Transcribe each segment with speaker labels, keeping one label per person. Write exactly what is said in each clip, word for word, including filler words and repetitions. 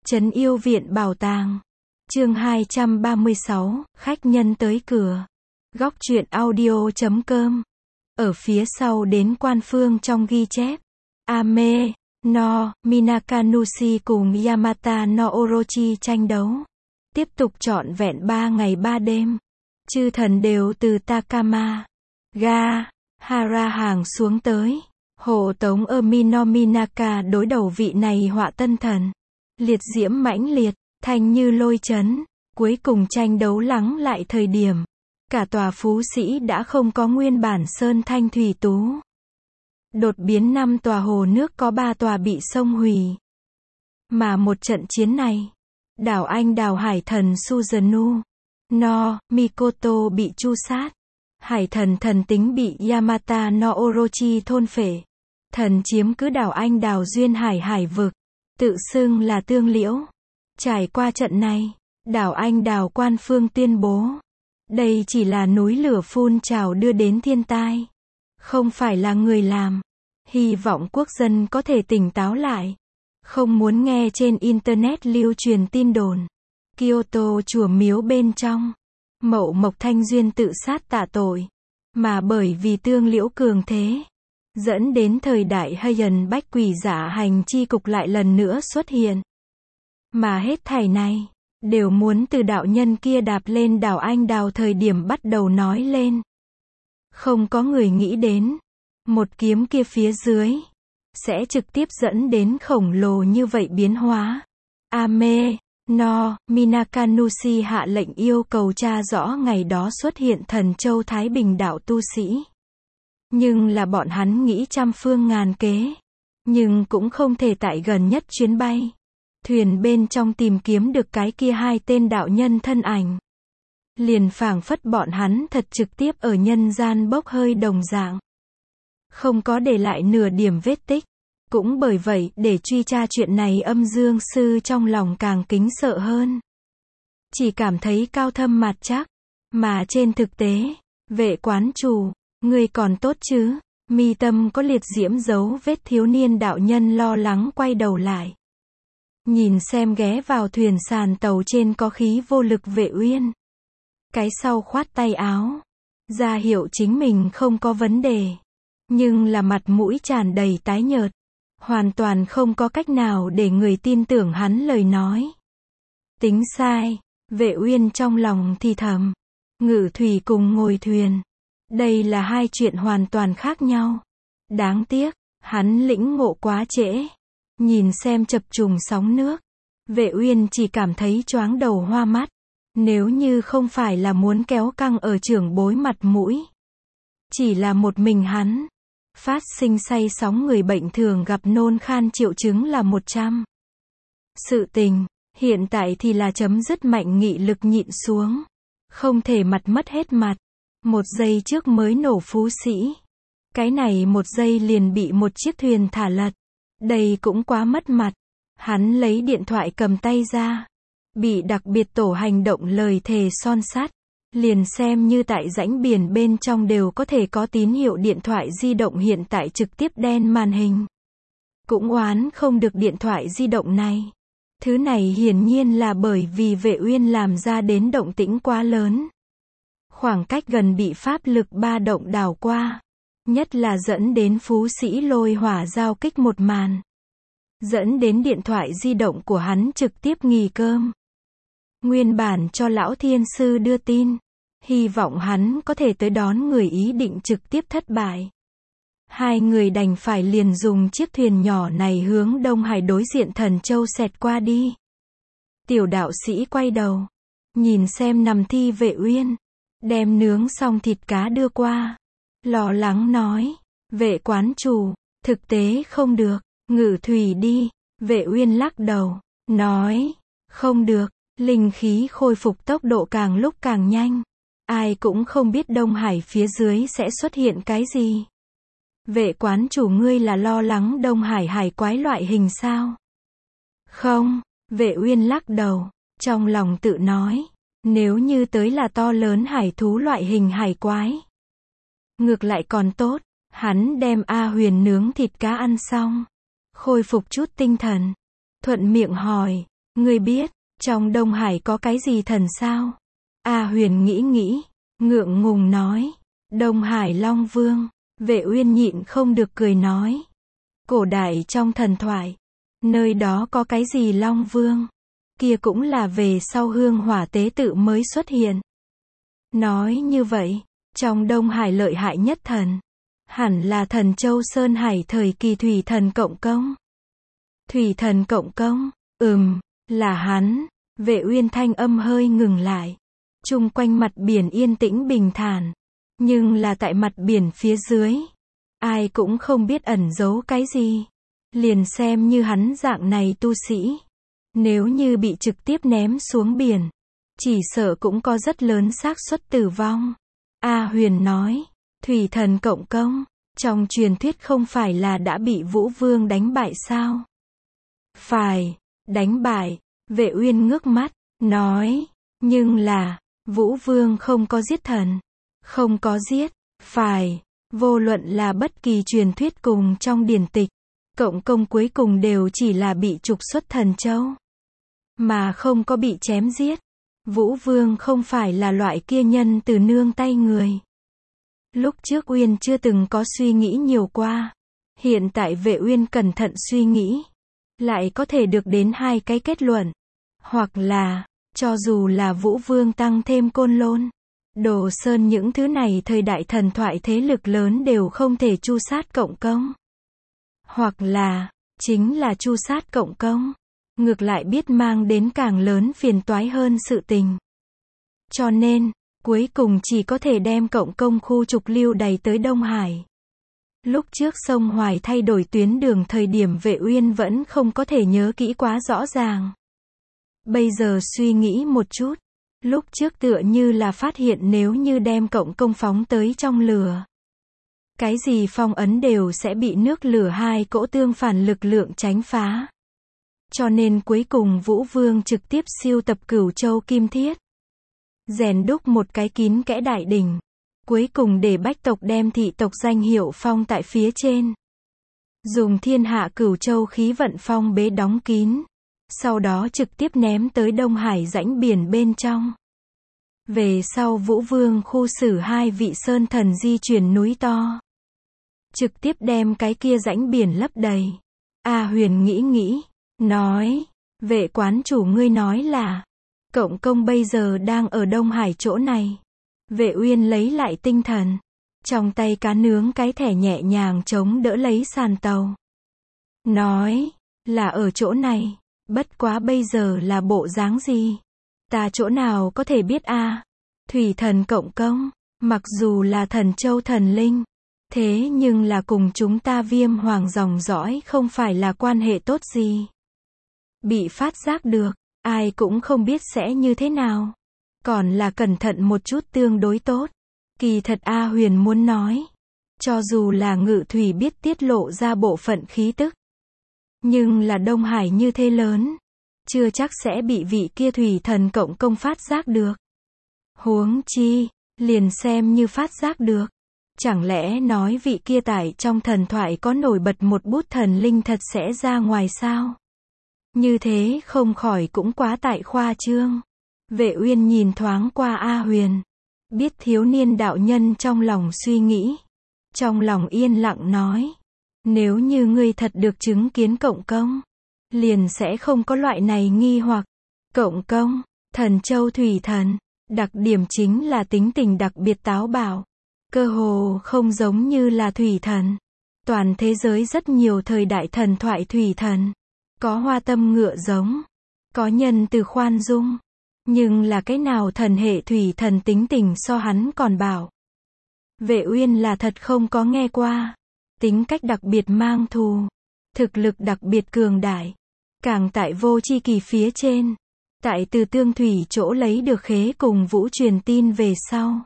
Speaker 1: Trấn Yêu Viện Bảo Tàng. Chương hai trăm ba mươi sáu, khách nhân tới cửa. Góc truyện audio chấm com. Ở phía sau đến Quan Phương trong ghi chép. Ame no Minakanushi cùng Yamata no Orochi tranh đấu. Tiếp tục trọn vẹn ba ngày ba đêm. Chư thần đều từ Takama ga Hara hàng xuống tới. Hộ tống Emi no Minaka đối đầu vị này họa tân thần. Liệt diễm mãnh liệt, thanh như lôi chấn. Cuối cùng tranh đấu lắng lại thời điểm. Cả tòa Phú Sĩ đã không có nguyên bản sơn thanh thủy tú. Đột biến năm tòa hồ nước có ba tòa bị sông hủy. Mà một trận chiến này, đảo Anh đảo hải thần Suzanu no Mikoto bị tru sát. Hải thần thần tính bị Yamata no Orochi thôn phệ. Thần chiếm cứ đảo Anh đảo duyên hải hải vực, tự xưng là Tương Liễu. Trải qua trận này, đảo Anh đảo Quan Phương tuyên bố, đây chỉ là núi lửa phun trào đưa đến thiên tai, không phải là người làm. Hy vọng quốc dân có thể tỉnh táo lại. Không muốn nghe trên internet lưu truyền tin đồn. Kyoto chùa miếu bên trong, Mậu Mộc Thanh Duyên tự sát tạ tội. Mà bởi vì Tương Liễu cường thế, dẫn đến thời đại Heian bách quỷ giả hành chi cục lại lần nữa xuất hiện. Mà hết thảy này, đều muốn từ đạo nhân kia đạp lên đảo Anh đào thời điểm bắt đầu nói lên. Không có người nghĩ đến, một kiếm kia phía dưới, sẽ trực tiếp dẫn đến khổng lồ như vậy biến hóa. Ame no Minakanushi hạ lệnh yêu cầu tra rõ ngày đó xuất hiện thần châu Thái Bình đạo tu sĩ. Nhưng là bọn hắn nghĩ trăm phương ngàn kế. Nhưng cũng không thể tại gần nhất chuyến bay. Thuyền bên trong tìm kiếm được cái kia hai tên đạo nhân thân ảnh. Liền phảng phất bọn hắn thật trực tiếp ở nhân gian bốc hơi đồng dạng. Không có để lại nửa điểm vết tích. Cũng bởi vậy, để truy tra chuyện này âm dương sư trong lòng càng kính sợ hơn. Chỉ cảm thấy cao thâm mặt chắc. Mà trên thực tế, Vệ quán chủ, ngươi còn tốt chứ? Mi tâm có liệt diễm dấu vết thiếu niên đạo nhân lo lắng quay đầu lại. Nhìn xem ghé vào thuyền sàn tàu trên có khí vô lực Vệ Uyên. Cái sau khoát tay áo, ra hiệu chính mình không có vấn đề. Nhưng là mặt mũi tràn đầy tái nhợt. Hoàn toàn không có cách nào để người tin tưởng hắn lời nói. Tính sai, Vệ Uyên trong lòng thì thầm. Ngự thủy cùng ngồi thuyền. Đây là hai chuyện hoàn toàn khác nhau. Đáng tiếc, hắn lĩnh ngộ quá trễ. Nhìn xem chập trùng sóng nước. Vệ Uyên chỉ cảm thấy choáng đầu hoa mắt. Nếu như không phải là muốn kéo căng ở trưởng bối mặt mũi. Chỉ là một mình hắn. Phát sinh say sóng người bệnh thường gặp nôn khan triệu chứng là một trăm. Sự tình, hiện tại thì là chấm dứt mạnh nghị lực nhịn xuống. Không thể mặt mất hết mặt. Một giây trước mới nổ Phú Sĩ. Cái này một giây liền bị một chiếc thuyền thả lật. Đây cũng quá mất mặt. Hắn lấy điện thoại cầm tay ra. Bị đặc biệt tổ hành động lời thề son sắt. Liền xem như tại rãnh biển bên trong đều có thể có tín hiệu điện thoại di động hiện tại trực tiếp đen màn hình. Cũng oán không được điện thoại di động này. Thứ này hiển nhiên là bởi vì Vệ Uyên làm ra đến động tĩnh quá lớn. Khoảng cách gần bị pháp lực ba động đảo qua. Nhất là dẫn đến Phú Sĩ lôi hỏa giao kích một màn. Dẫn đến điện thoại di động của hắn trực tiếp nghỉ cơm. Nguyên bản cho lão thiên sư đưa tin. Hy vọng hắn có thể tới đón người ý định trực tiếp thất bại. Hai người đành phải liền dùng chiếc thuyền nhỏ này hướng Đông Hải đối diện Thần Châu xẹt qua đi. Tiểu đạo sĩ quay đầu. Nhìn xem nằm thi Vệ Uyên. Đem nướng xong thịt cá đưa qua. Lo lắng nói. Vệ quán chủ, thực tế không được. Ngự thủy đi. Vệ Uyên lắc đầu. Nói. Không được. Linh khí khôi phục tốc độ càng lúc càng nhanh. Ai cũng không biết Đông Hải phía dưới sẽ xuất hiện cái gì. Vệ quán chủ ngươi là lo lắng Đông Hải hải quái loại hình sao? Không, Vệ Uyên lắc đầu, trong lòng tự nói, nếu như tới là to lớn hải thú loại hình hải quái. Ngược lại còn tốt, hắn đem A Huyền nướng thịt cá ăn xong, khôi phục chút tinh thần. Thuận miệng hỏi, Ngươi biết, trong Đông Hải có cái gì thần sao? A Huyền nghĩ nghĩ, ngượng ngùng nói. Đông Hải Long Vương. Vệ Uyên nhịn không được cười nói. Cổ đại trong thần thoại, nơi đó có cái gì Long Vương? Kia cũng là về sau hương hỏa tế tự mới xuất hiện. Nói như vậy, trong Đông Hải lợi hại nhất thần, hẳn là thần Châu Sơn Hải thời kỳ Thủy Thần Cộng Công. Thủy Thần Cộng Công, ừm, là hắn. Vệ Uyên thanh âm hơi ngừng lại. Chung quanh mặt biển yên tĩnh bình thản, nhưng là tại mặt biển phía dưới, ai cũng không biết ẩn giấu cái gì. Liền xem như hắn dạng này tu sĩ, nếu như bị trực tiếp ném xuống biển, chỉ sợ cũng có rất lớn xác suất tử vong. A Huyền nói, Thủy Thần Cộng Công, trong truyền thuyết không phải là đã bị Vũ Vương đánh bại sao? Phải, đánh bại. Vệ Uyên ngước mắt, nói, nhưng là, Vũ Vương không có giết thần. Không có giết, phải, vô luận là bất kỳ truyền thuyết cùng trong điển tịch, Cộng Công cuối cùng đều chỉ là bị trục xuất Thần Châu, mà không có bị chém giết. Vũ Vương không phải là loại kia nhân từ nương tay người. Lúc trước Uyên chưa từng có suy nghĩ nhiều qua, hiện tại Vệ Uyên cẩn thận suy nghĩ, lại có thể được đến hai cái kết luận. Hoặc là, cho dù là Vũ Vương tăng thêm Côn Lôn, Đồ Sơn những thứ này thời đại thần thoại thế lực lớn đều không thể tru sát Cộng Công. Hoặc là, chính là tru sát Cộng Công, ngược lại biết mang đến càng lớn phiền toái hơn sự tình. Cho nên, cuối cùng chỉ có thể đem Cộng Công khu trục lưu đày tới Đông Hải. Lúc trước sông Hoài thay đổi tuyến đường thời điểm Vệ Uyên vẫn không có thể nhớ kỹ quá rõ ràng. Bây giờ suy nghĩ một chút, lúc trước tựa như là phát hiện nếu như đem Cộng Công phóng tới trong lửa, cái gì phong ấn đều sẽ bị nước lửa hai cỗ tương phản lực lượng tránh phá. Cho nên cuối cùng Vũ Vương trực tiếp siêu tập Cửu Châu Kim Thiết, rèn đúc một cái kín kẽ đại đỉnh, cuối cùng để bách tộc đem thị tộc danh hiệu phong tại phía trên, dùng thiên hạ Cửu Châu khí vận phong bế đóng kín, sau đó trực tiếp ném tới Đông Hải rãnh biển bên trong. Về sau Vũ Vương khu xử hai vị sơn thần di chuyển núi to, trực tiếp đem cái kia rãnh biển lấp đầy. A Huyền nghĩ nghĩ, nói, Vệ quán chủ ngươi nói là, Cộng Công bây giờ đang ở Đông Hải chỗ này. Vệ Uyên lấy lại tinh thần, trong tay cá nướng cái thẻ nhẹ nhàng chống đỡ lấy sàn tàu. Nói, là ở chỗ này, bất quá bây giờ là bộ dáng gì? Ta chỗ nào có thể biết a? À? Thủy Thần Cộng Công, mặc dù là Thần Châu thần linh, thế nhưng là cùng chúng ta Viêm Hoàng dòng dõi không phải là quan hệ tốt gì. Bị phát giác được, ai cũng không biết sẽ như thế nào. Còn là cẩn thận một chút tương đối tốt. Kỳ thật A Huyền muốn nói, cho dù là Ngự Thủy biết tiết lộ ra bộ phận khí tức, nhưng là Đông Hải như thế lớn, chưa chắc sẽ bị vị kia Thủy Thần Cộng Công phát giác được. Huống chi, liền xem như phát giác được, chẳng lẽ nói vị kia tại trong thần thoại có nổi bật một bút thần linh thật sẽ ra ngoài sao? Như thế không khỏi cũng quá tại khoa trương. Vệ Uyên nhìn thoáng qua A Huyền, biết thiếu niên đạo nhân trong lòng suy nghĩ, trong lòng yên lặng nói, nếu như ngươi thật được chứng kiến Cộng Công, liền sẽ không có loại này nghi hoặc. Cộng Công, Thần Châu Thủy Thần, đặc điểm chính là tính tình đặc biệt táo bạo, cơ hồ không giống như là Thủy Thần. Toàn thế giới rất nhiều thời đại thần thoại Thủy Thần, có hoa tâm ngựa giống, có nhân từ khoan dung, nhưng là cái nào thần hệ Thủy Thần tính tình so hắn còn bảo. Vệ Uyên là thật không có nghe qua. Tính cách đặc biệt mang thù, thực lực đặc biệt cường đại, càng tại vô chi kỳ phía trên, tại từ tương thủy chỗ lấy được khế cùng vũ truyền tin về sau.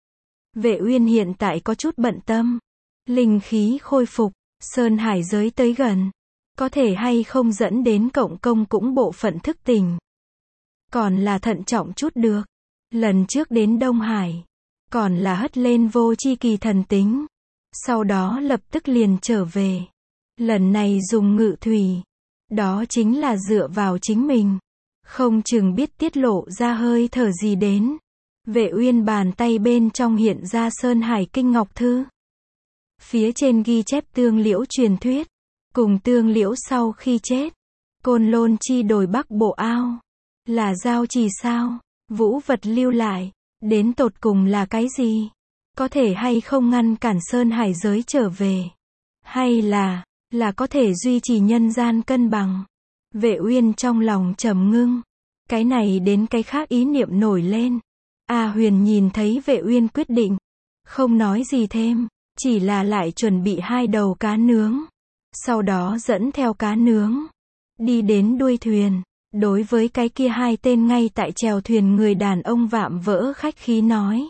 Speaker 1: Vệ Uyên hiện tại có chút bận tâm, linh khí khôi phục, sơn hải giới tới gần, có thể hay không dẫn đến Cộng Công cũng bộ phận thức tỉnh. Còn là thận trọng chút được, lần trước đến Đông Hải, còn là hất lên vô chi kỳ thần tính, sau đó lập tức liền trở về. Lần này dùng Ngự Thủy, đó chính là dựa vào chính mình. Không chừng biết tiết lộ ra hơi thở gì đến. Vệ Uyên bàn tay bên trong hiện ra Sơn Hải Kinh Ngọc Thư. Phía trên ghi chép Tương Liễu truyền thuyết. Cùng Tương Liễu sau khi chết. Côn Lôn chi đồi Bắc Bộ ao. Là giao trì sao? Vũ vật lưu lại. Đến tột cùng là cái gì? Có thể hay không ngăn cản Sơn Hải giới trở về? Hay là, là có thể duy trì nhân gian cân bằng? Vệ Uyên trong lòng trầm ngưng. Cái này đến cái khác ý niệm nổi lên. A Huyền nhìn thấy Vệ Uyên quyết định. Không nói gì thêm. Chỉ là lại chuẩn bị hai đầu cá nướng. Sau đó dẫn theo cá nướng. Đi đến đuôi thuyền. Đối với cái kia hai tên ngay tại chèo thuyền người đàn ông vạm vỡ khách khí nói.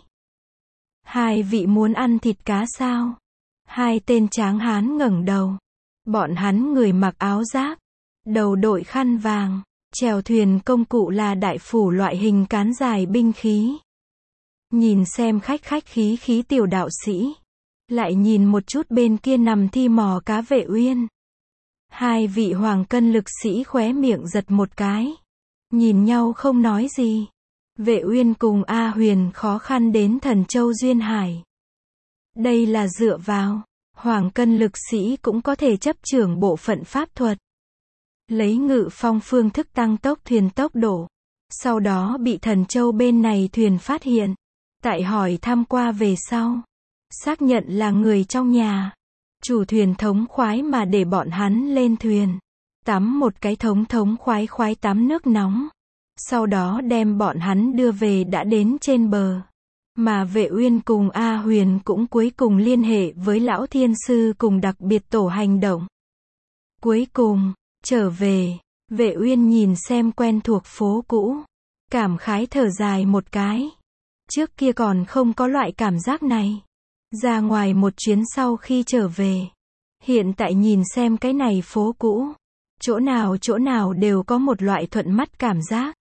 Speaker 1: Hai vị muốn ăn thịt cá sao? Hai tên tráng hán ngẩng đầu. Bọn hắn người mặc áo giáp. Đầu đội khăn vàng. Chèo thuyền công cụ là đại phủ loại hình cán dài binh khí. Nhìn xem khách khách khí khí tiểu đạo sĩ. Lại nhìn một chút bên kia nằm thi mò cá Vệ Uyên. Hai vị hoàng cân lực sĩ khóe miệng giật một cái. Nhìn nhau không nói gì. Vệ Uyên cùng A Huyền khó khăn đến Thần Châu Duyên Hải. Đây là dựa vào. Hoàng cân lực sĩ cũng có thể chấp trưởng bộ phận pháp thuật. Lấy ngự phong phương thức tăng tốc thuyền tốc độ. Sau đó bị Thần Châu bên này thuyền phát hiện. Tại hỏi thăm qua về sau. Xác nhận là người trong nhà. Chủ thuyền thống khoái mà để bọn hắn lên thuyền. Tắm một cái thống thống khoái khoái tắm nước nóng. Sau đó đem bọn hắn đưa về đã đến trên bờ. Mà Vệ Uyên cùng A Huyền cũng cuối cùng liên hệ với Lão Thiên Sư cùng đặc biệt tổ hành động. Cuối cùng, trở về, Vệ Uyên nhìn xem quen thuộc phố cũ. Cảm khái thở dài một cái. Trước kia còn không có loại cảm giác này. Ra ngoài một chuyến sau khi trở về. Hiện tại nhìn xem cái này phố cũ. Chỗ nào chỗ nào đều có một loại thuận mắt cảm giác.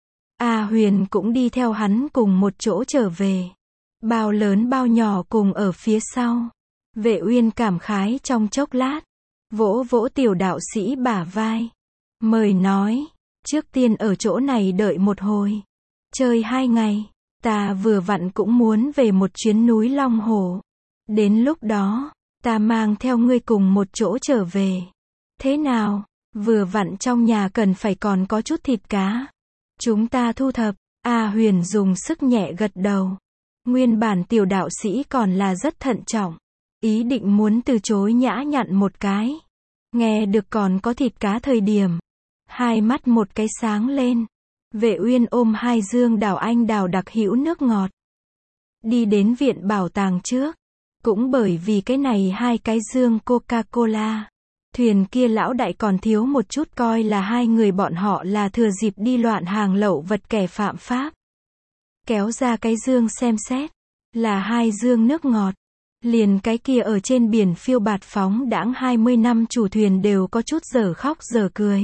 Speaker 1: A Huyền cũng đi theo hắn cùng một chỗ trở về. Bao lớn bao nhỏ cùng ở phía sau. Vệ Uyên cảm khái trong chốc lát. Vỗ vỗ tiểu đạo sĩ bả vai. Mời nói. Trước tiên ở chỗ này đợi một hồi. Chơi hai ngày. Ta vừa vặn cũng muốn về một chuyến núi Long Hồ. Đến lúc đó, ta mang theo ngươi cùng một chỗ trở về. Thế nào? Vừa vặn trong nhà cần phải còn có chút thịt cá. Chúng ta thu thập. A Huyền dùng sức nhẹ gật đầu. Nguyên bản tiểu đạo sĩ còn là rất thận trọng. Ý định muốn từ chối nhã nhặn một cái. Nghe được còn có thịt cá thời điểm. Hai mắt một cái sáng lên. Vệ Uyên ôm hai dương đào anh đào đặc hữu nước ngọt. Đi đến viện bảo tàng trước. Cũng bởi vì cái này hai cái dương Coca-Cola. Thuyền kia lão đại còn thiếu một chút coi là hai người bọn họ là thừa dịp đi loạn hàng lậu vật kẻ phạm pháp. Kéo ra cái dương xem xét. Là hai dương nước ngọt. Liền cái kia ở trên biển phiêu bạt phóng đãng hai mươi năm chủ thuyền đều có chút dở khóc dở cười.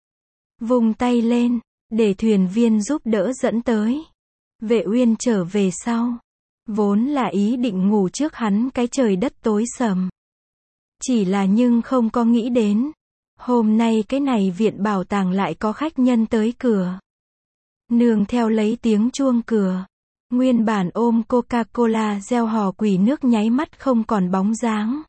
Speaker 1: Vùng tay lên. Để thuyền viên giúp đỡ dẫn tới. Vệ Uyên trở về sau. Vốn là ý định ngủ trước hắn cái trời đất tối sầm. Chỉ là nhưng không có nghĩ đến. Hôm nay cái này viện bảo tàng lại có khách nhân tới cửa. Nương theo lấy tiếng chuông cửa. Nguyên bản ôm Coca-Cola gieo hò quỷ nước nháy mắt không còn bóng dáng.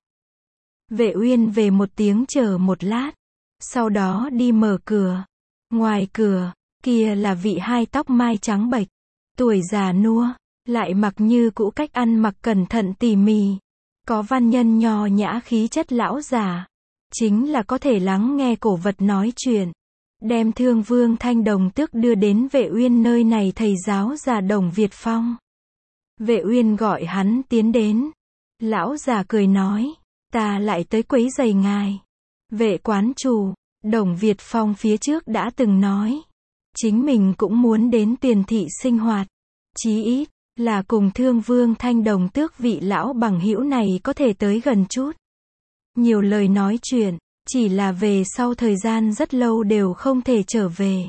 Speaker 1: Vệ Uyên về một tiếng chờ một lát. Sau đó đi mở cửa. Ngoài cửa. Kia là vị hai tóc mai trắng bệch, tuổi già nua, lại mặc như cũ cách ăn mặc cẩn thận tỉ mỉ, có văn nhân nho nhã khí chất lão già, chính là có thể lắng nghe cổ vật nói chuyện, đem Thương Vương Thanh Đồng Tước đưa đến Vệ Uyên nơi này thầy giáo già Đồng Việt Phong. Vệ Uyên gọi hắn tiến đến, lão già cười nói, ta lại tới quấy rầy ngài. Vệ quán chủ, Đồng Việt Phong phía trước đã từng nói. Chính mình cũng muốn đến Tuyền thị sinh hoạt. Chí ít, là cùng Thương Vương Thanh Đồng Tước vị lão bằng hữu này có thể tới gần chút. Nhiều lời nói chuyện, chỉ là về sau thời gian rất lâu đều không thể trở về.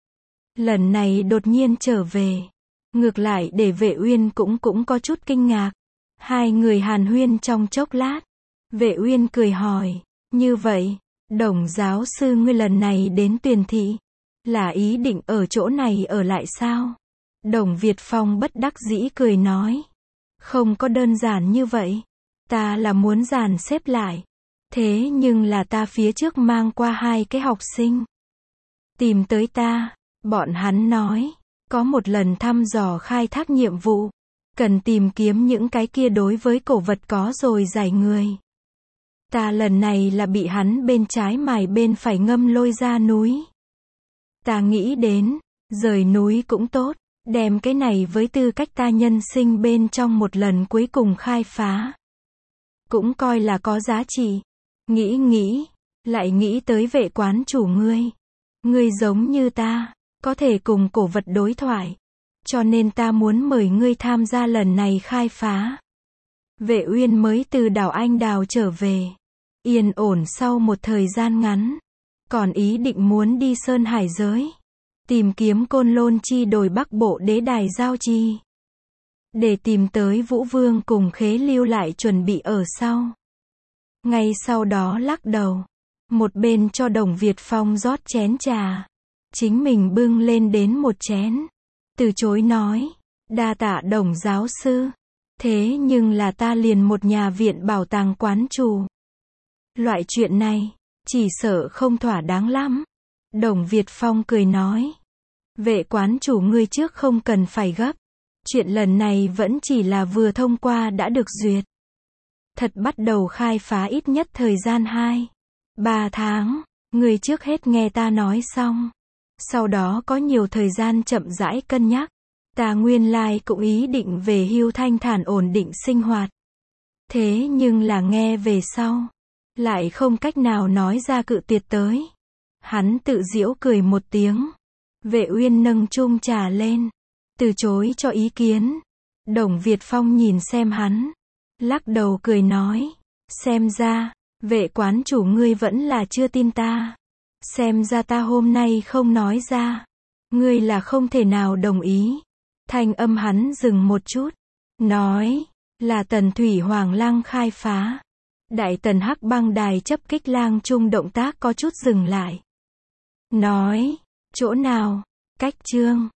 Speaker 1: Lần này đột nhiên trở về. Ngược lại để Vệ Uyên cũng cũng có chút kinh ngạc. Hai người hàn huyên trong chốc lát. Vệ Uyên cười hỏi, như vậy, Đồng giáo sư ngươi lần này đến Tuyền thị. Là ý định ở chỗ này ở lại sao? Đồng Việt Phong bất đắc dĩ cười nói. Không có đơn giản như vậy. Ta là muốn dàn xếp lại. Thế nhưng là ta phía trước mang qua hai cái học sinh. Tìm tới ta. Bọn hắn nói. Có một lần thăm dò khai thác nhiệm vụ. Cần tìm kiếm những cái kia đối với cổ vật có rồi giải người. Ta lần này là bị hắn bên trái mài bên phải ngâm lôi ra núi. Ta nghĩ đến. Rời núi cũng tốt. Đem cái này với tư cách ta nhân sinh bên trong một lần cuối cùng khai phá. Cũng coi là có giá trị. Nghĩ nghĩ. Lại nghĩ tới vệ quán chủ ngươi. Ngươi giống như ta. Có thể cùng cổ vật đối thoại. Cho nên ta muốn mời ngươi tham gia lần này khai phá. Vệ Uyên mới từ đảo Anh Đào trở về. Yên ổn sau một thời gian ngắn. Còn ý định muốn đi Sơn Hải giới. Tìm kiếm Côn Lôn chi đồi Bắc Bộ đế đài giao chi. Để tìm tới Vũ Vương cùng Khế Lưu lại chuẩn bị ở sau. Ngay sau đó lắc đầu. Một bên cho Đồng Việt Phong rót chén trà. Chính mình bưng lên đến một chén. Từ chối nói. Đa tạ Đồng giáo sư. Thế nhưng là ta liền một nhà viện bảo tàng quán chủ. Loại chuyện này. Chỉ sợ không thỏa đáng lắm. Đồng Việt Phong cười nói. Vệ quán chủ ngươi trước không cần phải gấp. Chuyện lần này vẫn chỉ là vừa thông qua đã được duyệt. Thật bắt đầu khai phá ít nhất thời gian hai, ba tháng. Ngươi trước hết nghe ta nói xong. Sau đó có nhiều thời gian chậm rãi cân nhắc. Ta nguyên lai cũng ý định về hưu thanh thản ổn định sinh hoạt. Thế nhưng là nghe về sau. Lại không cách nào nói ra cự tuyệt tới. Hắn tự giễu cười một tiếng. Vệ Uyên nâng chung trà lên. Từ chối cho ý kiến. Đồng Việt Phong nhìn xem hắn. Lắc đầu cười nói. Xem ra, vệ quán chủ ngươi vẫn là chưa tin ta. Xem ra ta hôm nay không nói ra. Ngươi là không thể nào đồng ý. Thanh âm hắn dừng một chút. Nói, là Tần Thủy Hoàng Lang khai phá. Đại Tần Hắc Băng Đài chấp kích lang trung động tác có chút dừng lại. Nói, chỗ nào? Cách chương